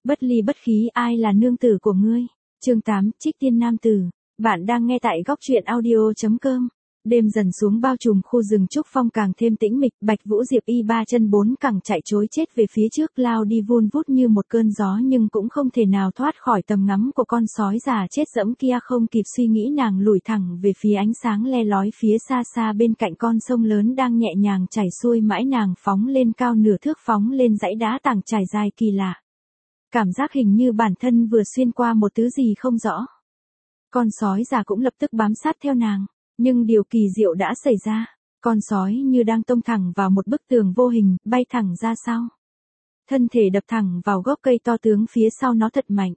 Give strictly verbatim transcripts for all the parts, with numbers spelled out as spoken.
Bất ly bất khí, ai là nương tử của ngươi? Chương tám, Trích Tiên Nam Tử. Bạn đang nghe tại góc truyện audio chấm com. Đêm dần xuống bao trùm khu rừng trúc phong càng thêm tĩnh mịch, Bạch Vũ Diệp Y ba chân bốn cẳng chạy trối chết về phía trước, lao đi vun vút như một cơn gió, nhưng cũng không thể nào thoát khỏi tầm ngắm của con sói già chết dẫm kia. Không kịp suy nghĩ, nàng lủi thẳng về phía ánh sáng le lói phía xa xa bên cạnh con sông lớn đang nhẹ nhàng chảy xuôi mãi. Nàng phóng lên cao nửa thước, phóng lên dãy đá tảng trải dài kỳ lạ. Cảm giác hình như bản thân vừa xuyên qua một thứ gì không rõ. Con sói già cũng lập tức bám sát theo nàng. Nhưng điều kỳ diệu đã xảy ra, con sói như đang tông thẳng vào một bức tường vô hình, bay thẳng ra sau. Thân thể đập thẳng vào gốc cây to tướng phía sau nó thật mạnh.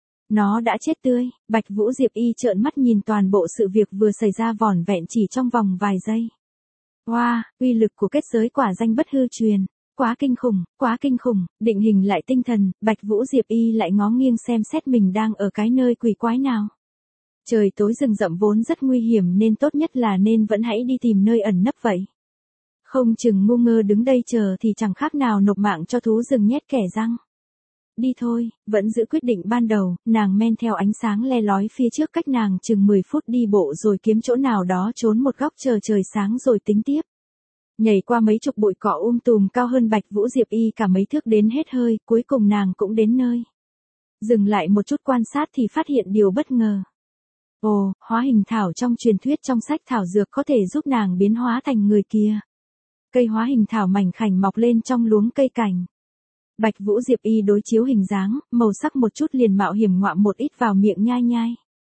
Nó đã chết tươi. Bạch Vũ Diệp Y trợn mắt nhìn toàn bộ sự việc vừa xảy ra vỏn vẹn chỉ trong vòng vài giây. Wow, uy lực của kết giới quả danh bất hư truyền. Quá kinh khủng, quá kinh khủng. Định hình lại tinh thần, Bạch Vũ Diệp Y lại ngó nghiêng xem xét mình đang ở cái nơi quỷ quái nào. Trời tối rừng rậm vốn rất nguy hiểm nên tốt nhất là nên vẫn hãy đi tìm nơi ẩn nấp vậy. Không chừng ngu ngơ đứng đây chờ thì chẳng khác nào nộp mạng cho thú rừng nhét kẻ răng. Đi thôi, vẫn giữ quyết định ban đầu, nàng men theo ánh sáng le lói phía trước cách nàng chừng mười phút đi bộ rồi kiếm chỗ nào đó trốn một góc chờ trời sáng rồi tính tiếp. Nhảy qua mấy chục bụi cỏ um tùm cao hơn Bạch Vũ Diệp Y cả mấy thước đến hết hơi, cuối cùng nàng cũng đến nơi. Dừng lại một chút quan sát thì phát hiện điều bất ngờ. Ồ, hóa hình thảo trong truyền thuyết trong sách thảo dược có thể giúp nàng biến hóa thành người kia. Cây hóa hình thảo mảnh khảnh mọc lên trong luống cây cảnh. Bạch Vũ Diệp Y đối chiếu hình dáng, màu sắc một chút liền mạo hiểm ngoạm một ít vào miệng nhai nhai.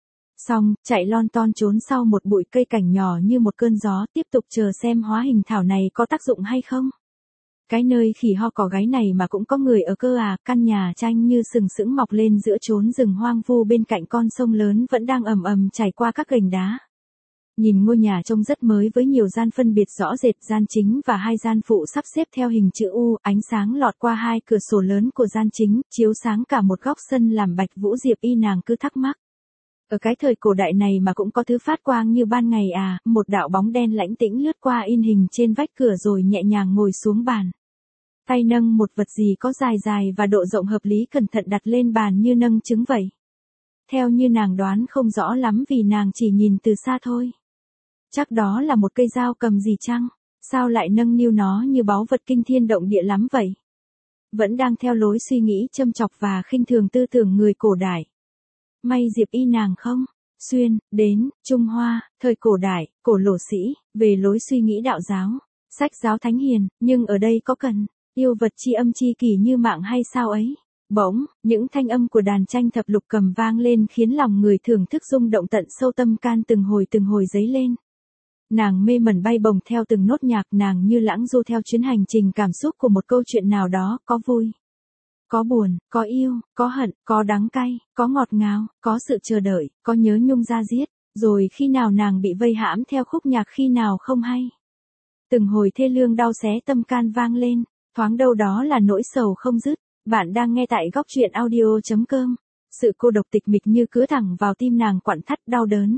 Xong, chạy lon ton trốn sau một bụi cây cảnh nhỏ như một cơn gió, tiếp tục chờ xem hóa hình thảo này có tác dụng hay không. Cái nơi khỉ ho cỏ gáy này mà cũng có người ở cơ à? Căn nhà tranh như sừng sững mọc lên giữa chốn rừng hoang vu bên cạnh con sông lớn vẫn đang ầm ầm chảy qua các gành đá. Nhìn ngôi nhà trông rất mới với nhiều gian phân biệt rõ rệt, gian chính và hai gian phụ sắp xếp theo hình chữ U, ánh sáng lọt qua hai cửa sổ lớn của gian chính, chiếu sáng cả một góc sân làm Bạch Vũ Diệp Y nàng cứ thắc mắc. Ở cái thời cổ đại này mà cũng có thứ phát quang như ban ngày à? Một đạo bóng đen lãnh tĩnh lướt qua in hình trên vách cửa rồi nhẹ nhàng ngồi xuống bàn. Tay nâng một vật gì có dài dài và độ rộng hợp lý cẩn thận đặt lên bàn như nâng trứng vậy. Theo như nàng đoán không rõ lắm vì nàng chỉ nhìn từ xa thôi. Chắc đó là một cây dao cầm gì chăng? Sao lại nâng niu nó như báu vật kinh thiên động địa lắm vậy? Vẫn đang theo lối suy nghĩ châm chọc và khinh thường tư tưởng người cổ đại. May Diệp Y nàng không? Xuyên, đến, Trung Hoa, thời cổ đại, cổ lỗ sĩ, về lối suy nghĩ đạo giáo, sách giáo thánh hiền, nhưng ở đây có cần yêu vật chi âm chi kỳ như mạng hay sao ấy? Bỗng, những thanh âm của đàn tranh thập lục cầm vang lên khiến lòng người thưởng thức rung động tận sâu tâm can, từng hồi từng hồi dấy lên. Nàng mê mẩn bay bổng theo từng nốt nhạc, nàng như lãng du theo chuyến hành trình cảm xúc của một câu chuyện nào đó, có vui, có buồn, có yêu, có hận, có đắng cay, có ngọt ngào, có sự chờ đợi, có nhớ nhung da diết, rồi khi nào nàng bị vây hãm theo khúc nhạc khi nào không hay. Từng hồi thê lương đau xé tâm can vang lên, thoáng đâu đó là nỗi sầu không dứt. Bạn đang nghe tại góc truyện audio chấm com. Sự cô độc tịch mịch như cứa thẳng vào tim nàng, quặn thắt đau đớn.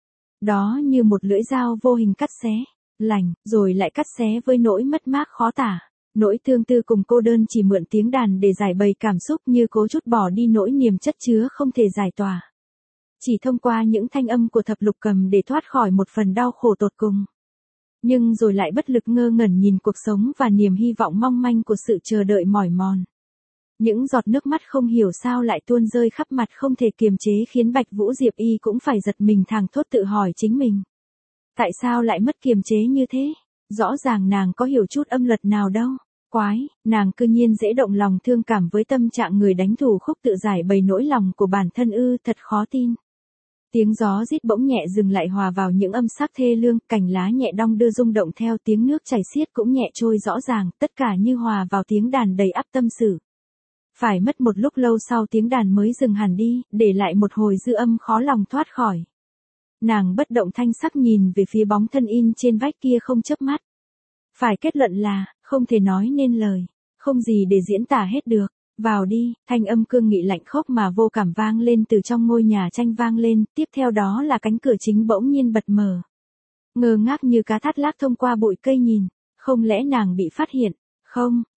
Đó như một lưỡi dao vô hình cắt xé, lành, rồi lại cắt xé với nỗi mất mát khó tả. Nỗi tương tư cùng cô đơn chỉ mượn tiếng đàn để giải bày cảm xúc, như cố trút bỏ đi nỗi niềm chất chứa không thể giải tỏa. Chỉ thông qua những thanh âm của thập lục cầm để thoát khỏi một phần đau khổ tột cùng. Nhưng rồi lại bất lực ngơ ngẩn nhìn cuộc sống và niềm hy vọng mong manh của sự chờ đợi mỏi mòn. Những giọt nước mắt không hiểu sao lại tuôn rơi khắp mặt không thể kiềm chế, khiến Bạch Vũ Diệp Y cũng phải giật mình thảng thốt tự hỏi chính mình. Tại sao lại mất kiềm chế như thế? Rõ ràng nàng có hiểu chút âm luật nào đâu. Quái, nàng cư nhiên dễ động lòng thương cảm với tâm trạng người đánh thủ khúc tự giải bày nỗi lòng của bản thân ư, thật khó tin. Tiếng gió rít bỗng nhẹ dừng lại hòa vào những âm sắc thê lương, cành lá nhẹ đong đưa rung động theo tiếng nước chảy xiết cũng nhẹ trôi rõ ràng, tất cả như hòa vào tiếng đàn đầy ắp tâm sự. Phải mất một lúc lâu sau tiếng đàn mới dừng hẳn đi, để lại một hồi dư âm khó lòng thoát khỏi. Nàng bất động thanh sắc nhìn về phía bóng thân in trên vách kia không chớp mắt. Phải kết luận là, không thể nói nên lời, không gì để diễn tả hết được. Vào đi, thanh âm cương nghị lạnh khốc mà vô cảm vang lên từ trong ngôi nhà tranh vang lên, tiếp theo đó là cánh cửa chính bỗng nhiên bật mở. Ngơ ngác như cá thắt lác thông qua bụi cây nhìn, không lẽ nàng bị phát hiện? Không,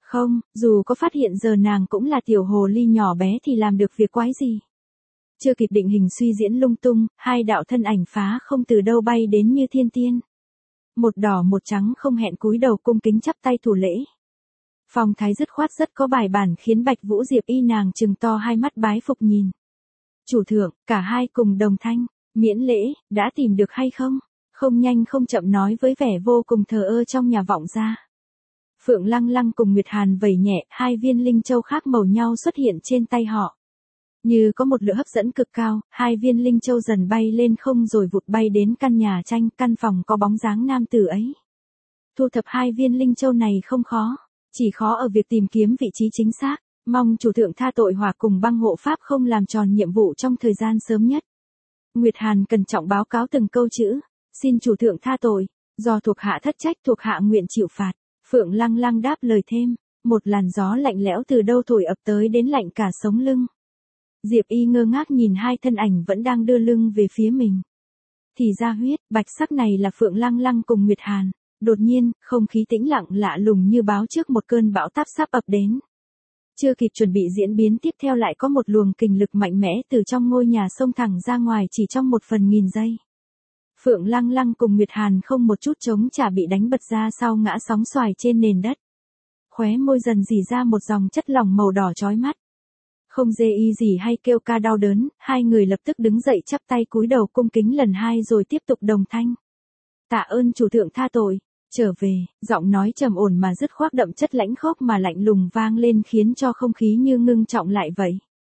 Không, dù có phát hiện giờ nàng cũng là tiểu hồ ly nhỏ bé thì làm được việc quái gì. Chưa kịp định hình suy diễn lung tung, hai đạo thân ảnh phá không từ đâu bay đến như thiên tiên. Một đỏ một trắng không hẹn cúi đầu cung kính chắp tay thủ lễ. Phong thái dứt khoát rất có bài bản khiến Bạch Vũ Diệp Y nàng trừng to hai mắt bái phục nhìn. Chủ thượng, cả hai cùng đồng thanh, miễn lễ, đã tìm được hay không? Không nhanh không chậm nói với vẻ vô cùng thờ ơ trong nhà vọng ra. Phượng Lăng Lăng cùng Nguyệt Hàn vẩy nhẹ, hai viên linh châu khác màu nhau xuất hiện trên tay họ. Như có một lửa hấp dẫn cực cao, hai viên linh châu dần bay lên không rồi vụt bay đến căn nhà tranh, căn phòng có bóng dáng nam tử ấy. Thu thập hai viên linh châu này không khó, chỉ khó ở việc tìm kiếm vị trí chính xác, mong chủ thượng tha tội hỏa cùng băng hộ pháp không làm tròn nhiệm vụ trong thời gian sớm nhất. Nguyệt Hàn cẩn trọng báo cáo từng câu chữ, xin chủ thượng tha tội, do thuộc hạ thất trách thuộc hạ nguyện chịu phạt. Phượng Lăng Lăng đáp lời thêm, một làn gió lạnh lẽo từ đâu thổi ập tới đến lạnh cả sống lưng. Diệp Y ngơ ngác nhìn hai thân ảnh vẫn đang đưa lưng về phía mình. Thì ra huyết, bạch sắc này là Phượng Lăng Lăng cùng Nguyệt Hàn. Đột nhiên, không khí tĩnh lặng lạ lùng như báo trước một cơn bão táp sắp ập đến. Chưa kịp chuẩn bị diễn biến tiếp theo lại có một luồng kình lực mạnh mẽ từ trong ngôi nhà xông thẳng ra ngoài chỉ trong một phần nghìn giây. Phượng Lăng Lăng cùng Nguyệt Hàn không một chút chống trả bị đánh bật ra sau ngã sóng xoài trên nền đất. Khóe môi dần rỉ ra một dòng chất lỏng màu đỏ chói mắt. Không dê y gì hay kêu ca đau đớn, hai người lập tức đứng dậy chắp tay cúi đầu cung kính lần hai rồi tiếp tục đồng thanh. Tạ ơn chủ thượng tha tội, trở về, giọng nói trầm ổn mà dứt khoát đậm chất lãnh khốc mà lạnh lùng vang lên khiến cho không khí như ngưng trọng lại vậy.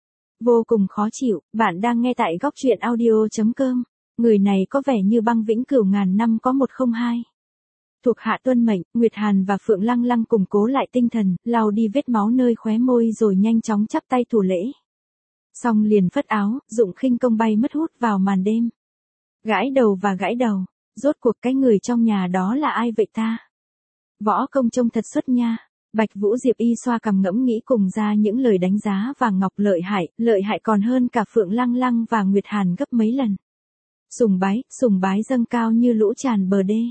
Vô cùng khó chịu, bạn đang nghe tại góc truyện audio chấm com. Người này có vẻ như băng vĩnh cửu ngàn năm có một không hai. Thuộc hạ tuân mệnh, Nguyệt Hàn và Phượng Lăng Lăng củng cố lại tinh thần, lau đi vết máu nơi khóe môi rồi nhanh chóng chắp tay thủ lễ. Xong liền phất áo, dụng khinh công bay mất hút vào màn đêm. Gãi đầu và gãi đầu, rốt cuộc cái người trong nhà đó là ai vậy ta? Võ công trông thật xuất nha. Bạch Vũ Diệp Y xoa cằm ngẫm nghĩ cùng ra những lời đánh giá và ngọc lợi hại, lợi hại còn hơn cả Phượng Lăng Lăng và Nguyệt Hàn gấp mấy lần. Sùng bái, sùng bái dâng cao như lũ tràn bờ đê.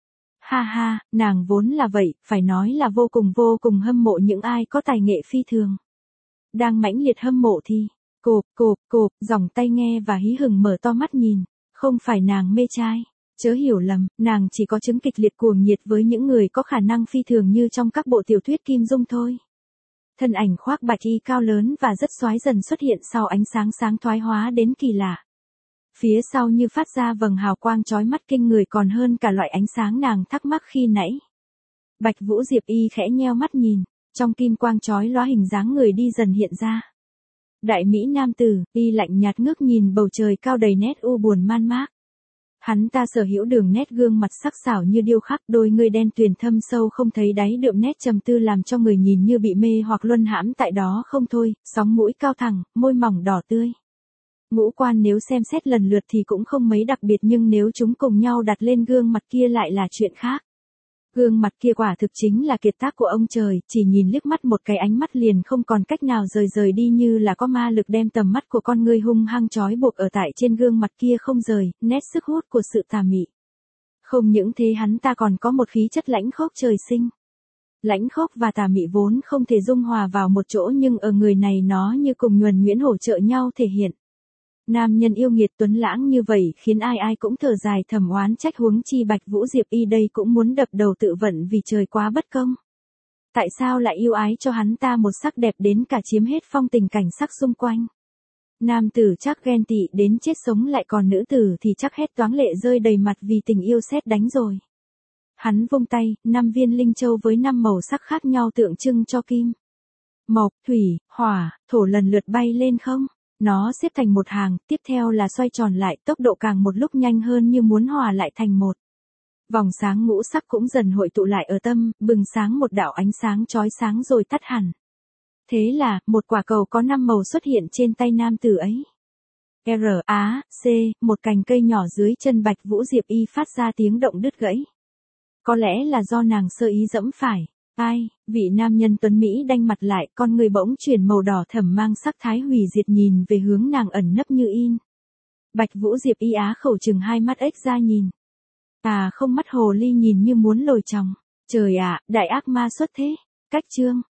Ha ha, nàng vốn là vậy, phải nói là vô cùng vô cùng hâm mộ những ai có tài nghệ phi thường. Đang mãnh liệt hâm mộ thì, cộp, cộp, cộp, dòng tay nghe và hí hửng mở to mắt nhìn, không phải nàng mê trai, chớ hiểu lầm, nàng chỉ có chứng kịch liệt cuồng nhiệt với những người có khả năng phi thường như trong các bộ tiểu thuyết Kim Dung thôi. Thân ảnh khoác bạch y cao lớn và rất xoái dần xuất hiện sau ánh sáng sáng thoái hóa đến kỳ lạ. Phía sau như phát ra vầng hào quang chói mắt kinh người còn hơn cả loại ánh sáng nàng thắc mắc khi nãy. Bạch Vũ Diệp Y khẽ nheo mắt nhìn, trong kim quang chói lóa hình dáng người đi dần hiện ra. Đại mỹ nam tử, y lạnh nhạt ngước nhìn bầu trời cao đầy nét u buồn man mác. Hắn ta sở hữu đường nét gương mặt sắc sảo như điêu khắc, đôi người đen tuyền thâm sâu không thấy đáy đượm nét trầm tư làm cho người nhìn như bị mê hoặc luân hãm tại đó không thôi, sóng mũi cao thẳng, môi mỏng đỏ tươi. Ngũ quan nếu xem xét lần lượt thì cũng không mấy đặc biệt nhưng nếu chúng cùng nhau đặt lên gương mặt kia lại là chuyện khác. Gương mặt kia quả thực chính là kiệt tác của ông trời, chỉ nhìn liếc mắt một cái ánh mắt liền không còn cách nào rời rời đi như là có ma lực đem tầm mắt của con người hung hăng trói buộc ở tại trên gương mặt kia không rời, nét sức hút của sự tà mị. Không những thế hắn ta còn có một khí chất lãnh khốc trời sinh. Lãnh khốc và tà mị vốn không thể dung hòa vào một chỗ nhưng ở người này nó như cùng nhuần nhuyễn hỗ trợ nhau thể hiện. Nam nhân yêu nghiệt tuấn lãng như vậy khiến ai ai cũng thở dài thầm oán trách huống chi Bạch Vũ Diệp Y đây cũng muốn đập đầu tự vận vì trời quá bất công. Tại sao lại yêu ái cho hắn ta một sắc đẹp đến cả chiếm hết phong tình cảnh sắc xung quanh. Nam tử chắc ghen tị đến chết sống lại còn nữ tử thì chắc hét toáng lệ rơi đầy mặt vì tình yêu sét đánh rồi. Hắn vung tay, năm viên linh châu với năm màu sắc khác nhau tượng trưng cho kim, mộc, thủy, hỏa, thổ lần lượt bay lên không. Nó xếp thành một hàng, tiếp theo là xoay tròn lại, tốc độ càng một lúc nhanh hơn như muốn hòa lại thành một. Vòng sáng ngũ sắc cũng dần hội tụ lại ở tâm, bừng sáng một đạo ánh sáng chói sáng rồi tắt hẳn. Thế là, một quả cầu có năm màu xuất hiện trên tay nam tử ấy. R, A, C, một cành cây nhỏ dưới chân Bạch Vũ Diệp Y phát ra tiếng động đứt gãy. Có lẽ là do nàng sơ ý dẫm phải. Ai, vị nam nhân tuấn Mỹ đanh mặt lại, con người bỗng chuyển màu đỏ thẫm mang sắc thái hủy diệt nhìn về hướng nàng ẩn nấp như in. Bạch Vũ Diệp Y á khẩu trừng hai mắt ếch ra nhìn. À không mắt hồ ly nhìn như muốn lồi tròng. Trời ạ, đại ác ma xuất thế. Cách chương.